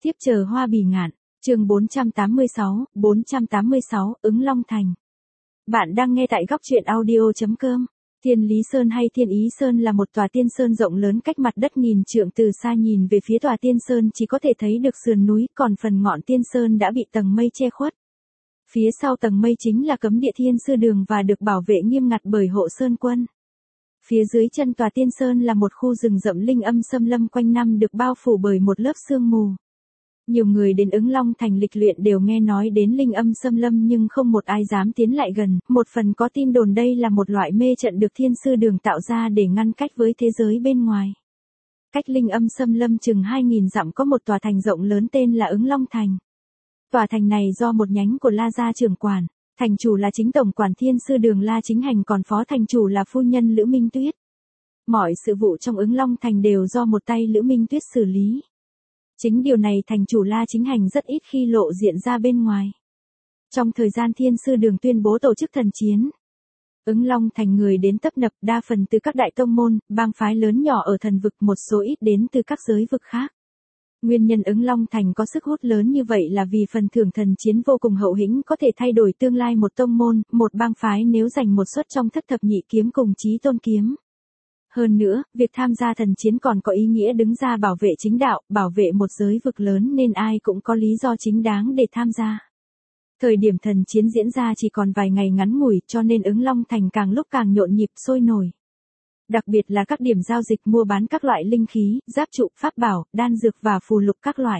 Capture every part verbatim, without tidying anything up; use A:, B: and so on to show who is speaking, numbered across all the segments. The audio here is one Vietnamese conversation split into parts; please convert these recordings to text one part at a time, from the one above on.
A: Tiếp chờ hoa bì ngạn, chương bốn trăm tám mươi sáu, bốn trăm tám mươi sáu, Ứng Long Thành. Bạn đang nghe tại góc truyện audio chấm com. Thiên Lý Sơn hay Thiên Ý Sơn là một tòa tiên sơn rộng lớn cách mặt đất nghìn trượng, từ xa nhìn về phía tòa tiên sơn chỉ có thể thấy được sườn núi, còn phần ngọn tiên sơn đã bị tầng mây che khuất. Phía sau tầng mây chính là cấm địa Thiên Sư Đường và được bảo vệ nghiêm ngặt bởi hộ sơn quân. Phía dưới chân tòa tiên sơn là một khu rừng rậm linh âm xâm lâm quanh năm được bao phủ bởi một lớp sương mù. Nhiều người đến Ứng Long Thành lịch luyện đều nghe nói đến linh âm xâm lâm nhưng không một ai dám tiến lại gần, một phần có tin đồn đây là một loại mê trận được Thiên Sư Đường tạo ra để ngăn cách với thế giới bên ngoài. Cách linh âm xâm lâm chừng hai nghìn dặm có một tòa thành rộng lớn tên là Ứng Long Thành. Tòa thành này do một nhánh của La gia trưởng quản, thành chủ là chính tổng quản Thiên Sư Đường La Chính Hành, còn phó thành chủ là phu nhân Lữ Minh Tuyết. Mọi sự vụ trong Ứng Long Thành đều do một tay Lữ Minh Tuyết xử lý. Chính điều này thành chủ La Chính Hành rất ít khi lộ diện ra bên ngoài. Trong thời gian Thiên Sư Đường tuyên bố tổ chức thần chiến, Ứng Long Thành người đến tấp nập, đa phần từ các đại tông môn, bang phái lớn nhỏ ở thần vực, một số ít đến từ các giới vực khác. Nguyên nhân Ứng Long Thành có sức hút lớn như vậy là vì phần thưởng thần chiến vô cùng hậu hĩnh, có thể thay đổi tương lai một tông môn, một bang phái nếu giành một suất trong thất thập nhị kiếm cùng chí tôn kiếm. Hơn nữa, việc tham gia thần chiến còn có ý nghĩa đứng ra bảo vệ chính đạo, bảo vệ một giới vực lớn nên ai cũng có lý do chính đáng để tham gia. Thời điểm thần chiến diễn ra chỉ còn vài ngày ngắn ngủi, cho nên Ứng Long Thành càng lúc càng nhộn nhịp sôi nổi. Đặc biệt là các điểm giao dịch mua bán các loại linh khí, giáp trụ, pháp bảo, đan dược và phù lục các loại.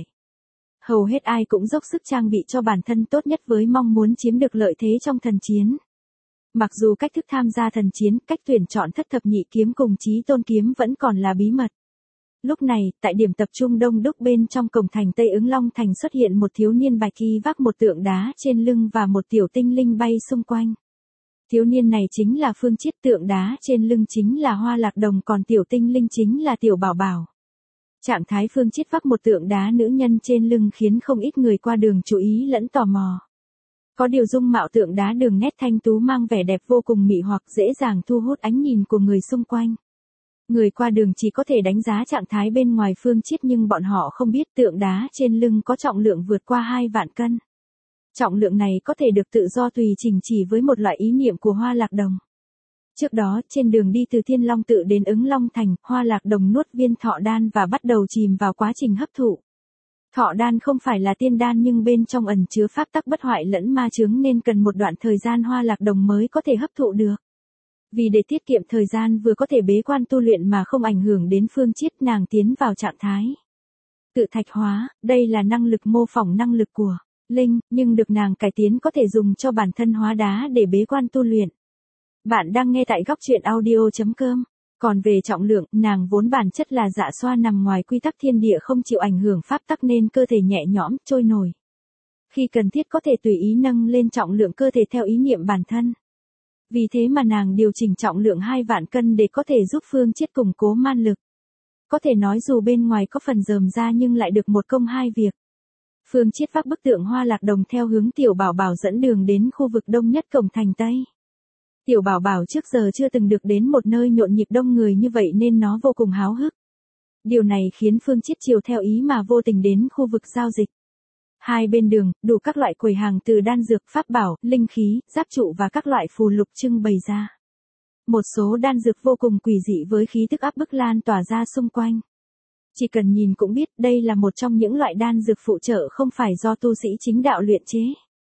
A: Hầu hết ai cũng dốc sức trang bị cho bản thân tốt nhất với mong muốn chiếm được lợi thế trong thần chiến. Mặc dù cách thức tham gia thần chiến, cách tuyển chọn thất thập nhị kiếm cùng chí tôn kiếm vẫn còn là bí mật. Lúc này, tại điểm tập trung đông đúc bên trong cổng thành Tây Ứng Long Thành xuất hiện một thiếu niên bạch y vác một tượng đá trên lưng và một tiểu tinh linh bay xung quanh. Thiếu niên này chính là Phương Chiết, tượng đá trên lưng chính là Hoa Lạc Đồng, còn tiểu tinh linh chính là Tiểu Bảo Bảo. Trạng thái Phương Chiết vác một tượng đá nữ nhân trên lưng khiến không ít người qua đường chú ý lẫn tò mò. Có điều dung mạo tượng đá đường nét thanh tú mang vẻ đẹp vô cùng mị hoặc, dễ dàng thu hút ánh nhìn của người xung quanh. Người qua đường chỉ có thể đánh giá trạng thái bên ngoài Phương Chiết nhưng bọn họ không biết tượng đá trên lưng có trọng lượng vượt qua hai vạn cân. Trọng lượng này có thể được tự do tùy chỉnh chỉ với một loại ý niệm của Hoa Lạc Đồng. Trước đó, trên đường đi từ Thiên Long Tự đến Ứng Long Thành, Hoa Lạc Đồng nuốt viên thọ đan và bắt đầu chìm vào quá trình hấp thụ. Thọ đan không phải là tiên đan nhưng bên trong ẩn chứa pháp tắc bất hoại lẫn ma chướng nên cần một đoạn thời gian Hoa Lạc Đồng mới có thể hấp thụ được. Vì để tiết kiệm thời gian vừa có thể bế quan tu luyện mà không ảnh hưởng đến Phương Chiết, nàng tiến vào trạng thái tự thạch hóa, đây là năng lực mô phỏng năng lực của linh, nhưng được nàng cải tiến có thể dùng cho bản thân hóa đá để bế quan tu luyện. Bạn đang nghe tại góc truyện audio chấm com. Còn về trọng lượng, nàng vốn bản chất là dạ xoa nằm ngoài quy tắc thiên địa không chịu ảnh hưởng pháp tắc nên cơ thể nhẹ nhõm, trôi nổi. Khi cần thiết có thể tùy ý nâng lên trọng lượng cơ thể theo ý niệm bản thân. Vì thế mà nàng điều chỉnh trọng lượng hai vạn cân để có thể giúp Phương Chiết củng cố man lực. Có thể nói dù bên ngoài có phần rườm ra nhưng lại được một công hai việc. Phương Chiết vác bức tượng Hoa Lạc Đồng theo hướng Tiểu Bảo Bảo dẫn đường đến khu vực đông nhất cổng thành Tây. Tiểu Bảo Bảo trước giờ chưa từng được đến một nơi nhộn nhịp đông người như vậy nên nó vô cùng háo hức. Điều này khiến Phương Chiết chiều theo ý mà vô tình đến khu vực giao dịch. Hai bên đường, đủ các loại quầy hàng từ đan dược, pháp bảo, linh khí, giáp trụ và các loại phù lục trưng bày ra. Một số đan dược vô cùng quỷ dị với khí tức áp bức lan tỏa ra xung quanh. Chỉ cần nhìn cũng biết đây là một trong những loại đan dược phụ trợ không phải do tu sĩ chính đạo luyện chế.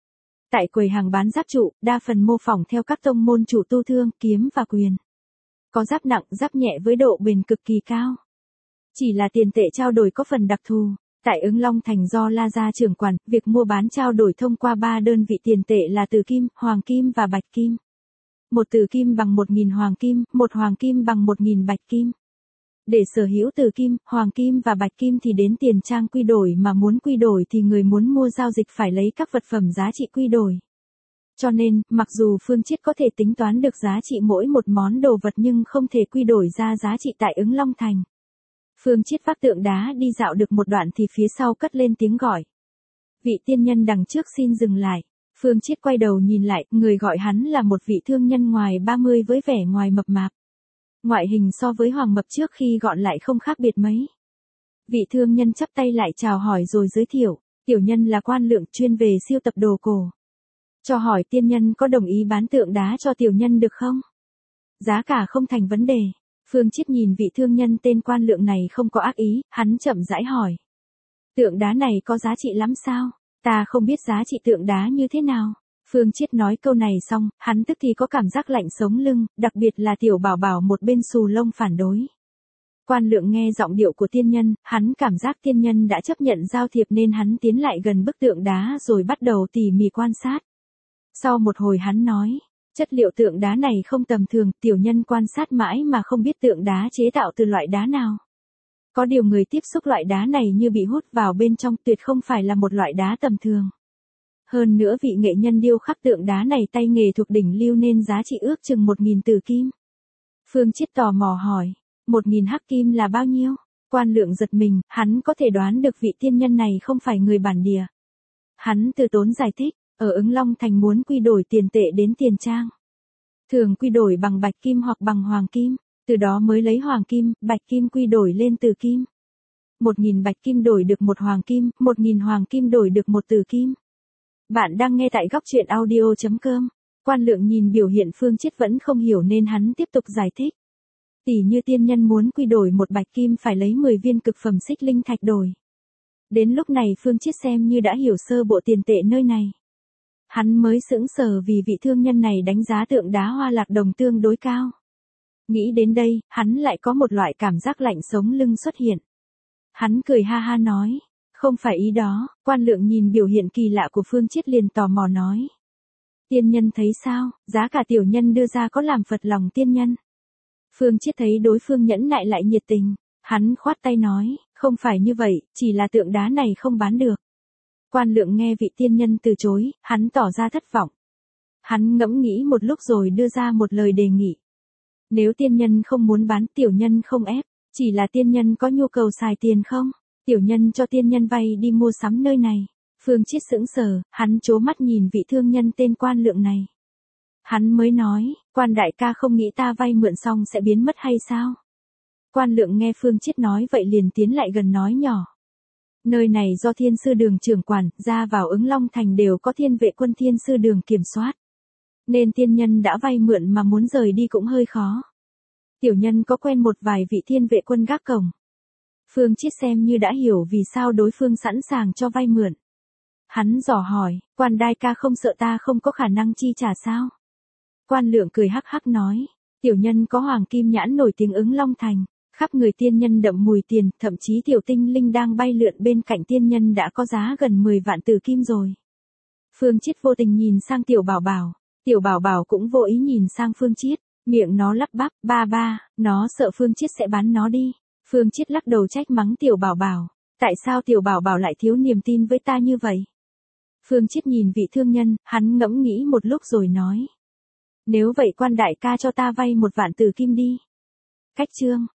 A: Tại quầy hàng bán giáp trụ, đa phần mô phỏng theo các tông môn chủ tu thương, kiếm và quyền. Có giáp nặng, giáp nhẹ với độ bền cực kỳ cao. Chỉ là tiền tệ trao đổi có phần đặc thù. Tại Ứng Long Thành do La gia trưởng quản, việc mua bán trao đổi thông qua ba đơn vị tiền tệ là tử kim, hoàng kim và bạch kim. Một tử kim bằng một nghìn hoàng kim, một hoàng kim bằng một nghìn bạch kim. Để sở hữu tử kim, hoàng kim và bạch kim thì đến tiền trang quy đổi, mà muốn quy đổi thì người muốn mua giao dịch phải lấy các vật phẩm giá trị quy đổi. Cho nên, mặc dù Phương Chiết có thể tính toán được giá trị mỗi một món đồ vật nhưng không thể quy đổi ra giá trị tại Ứng Long Thành. Phương Chiết vác tượng đá đi dạo được một đoạn thì phía sau cất lên tiếng gọi. Vị tiên nhân đằng trước xin dừng lại. Phương Chiết quay đầu nhìn lại, người gọi hắn là một vị thương nhân ngoài ba mươi với vẻ ngoài mập mạp. Ngoại hình so với Hoàng Mập trước khi gọn lại không khác biệt mấy. Vị thương nhân chắp tay lại chào hỏi rồi giới thiệu, tiểu nhân là Quan Lượng chuyên về siêu tập đồ cổ. Cho hỏi tiên nhân có đồng ý bán tượng đá cho tiểu nhân được không? Giá cả không thành vấn đề. Phương Chiết nhìn vị thương nhân tên Quan Lượng này không có ác ý, hắn chậm rãi hỏi. Tượng đá này có giá trị lắm sao? Ta không biết giá trị tượng đá như thế nào. Phương Chiết nói câu này xong, hắn tức thì có cảm giác lạnh sống lưng, đặc biệt là tiểu bảo bảo một bên xù lông phản đối. Quan Lượng nghe giọng điệu của tiên nhân, hắn cảm giác tiên nhân đã chấp nhận giao thiệp nên hắn tiến lại gần bức tượng đá rồi bắt đầu tỉ mỉ quan sát. Sau một hồi hắn nói, chất liệu tượng đá này không tầm thường, tiểu nhân quan sát mãi mà không biết tượng đá chế tạo từ loại đá nào. Có điều người tiếp xúc loại đá này như bị hút vào bên trong, tuyệt không phải là một loại đá tầm thường. Hơn nữa vị nghệ nhân điêu khắc tượng đá này tay nghề thuộc đỉnh lưu nên giá trị ước chừng một nghìn tử kim. Phương Chiết tò mò hỏi, một nghìn hắc kim là bao nhiêu? Quan Lượng giật mình, hắn có thể đoán được vị tiên nhân này không phải người bản địa. Hắn từ tốn giải thích, ở Ứng Long Thành muốn quy đổi tiền tệ đến tiền trang. Thường quy đổi bằng bạch kim hoặc bằng hoàng kim, từ đó mới lấy hoàng kim, bạch kim quy đổi lên tử kim. Một nghìn bạch kim đổi được một hoàng kim, một nghìn hoàng kim đổi được một tử kim. Bạn đang nghe tại góc truyện audio chấm com. Quan Lượng nhìn biểu hiện Phương Chiết vẫn không hiểu nên hắn tiếp tục giải thích. Tỷ như tiên nhân muốn quy đổi một bạch kim phải lấy mười viên cực phẩm xích linh thạch đổi. Đến lúc này Phương Chiết xem như đã hiểu sơ bộ tiền tệ nơi này. Hắn mới sững sờ vì vị thương nhân này đánh giá tượng đá Hoa Lạc Đồng tương đối cao. Nghĩ đến đây, hắn lại có một loại cảm giác lạnh sống lưng xuất hiện. Hắn cười ha ha nói, không phải ý đó. Quan Lượng nhìn biểu hiện kỳ lạ của Phương Chiết liền tò mò nói. Tiên nhân thấy sao, giá cả tiểu nhân đưa ra có làm phật lòng tiên nhân? Phương Chiết thấy đối phương nhẫn nại lại nhiệt tình, hắn khoát tay nói, không phải như vậy, chỉ là tượng đá này không bán được. Quan Lượng nghe vị tiên nhân từ chối, hắn tỏ ra thất vọng. Hắn ngẫm nghĩ một lúc rồi đưa ra một lời đề nghị. Nếu tiên nhân không muốn bán, tiểu nhân không ép, chỉ là tiên nhân có nhu cầu xài tiền không? Tiểu nhân cho tiên nhân vay đi mua sắm nơi này. Phương Chiết sững sờ, hắn trố mắt nhìn vị thương nhân tên Quan Lượng này. Hắn mới nói, Quan đại ca không nghĩ ta vay mượn xong sẽ biến mất hay sao? Quan Lượng nghe Phương Chiết nói vậy liền tiến lại gần nói nhỏ. Nơi này do Thiên Sư Đường trưởng quản, ra vào Ứng Long Thành đều có Thiên Vệ Quân Thiên Sư Đường kiểm soát. Nên tiên nhân đã vay mượn mà muốn rời đi cũng hơi khó. Tiểu nhân có quen một vài vị Thiên Vệ Quân gác cổng. Phương Chiết xem như đã hiểu vì sao đối phương sẵn sàng cho vay mượn. Hắn dò hỏi, Quan đại ca không sợ ta không có khả năng chi trả sao? Quan Lượng cười hắc hắc nói, tiểu nhân có hoàng kim nhãn nổi tiếng Ứng Long Thành, khắp người tiên nhân đậm mùi tiền, thậm chí tiểu tinh linh đang bay lượn bên cạnh tiên nhân đã có giá gần mười vạn tử kim rồi. Phương Chiết vô tình nhìn sang tiểu bảo bảo, tiểu bảo bảo cũng vô ý nhìn sang Phương Chiết, miệng nó lắp bắp, ba ba, nó sợ Phương Chiết sẽ bán nó đi. Phương Chiết lắc đầu trách mắng tiểu bảo bảo, tại sao tiểu bảo bảo lại thiếu niềm tin với ta như vậy? Phương Chiết nhìn vị thương nhân, hắn ngẫm nghĩ một lúc rồi nói. Nếu vậy Quan đại ca cho ta vay một vạn tử kim đi. Cách chương.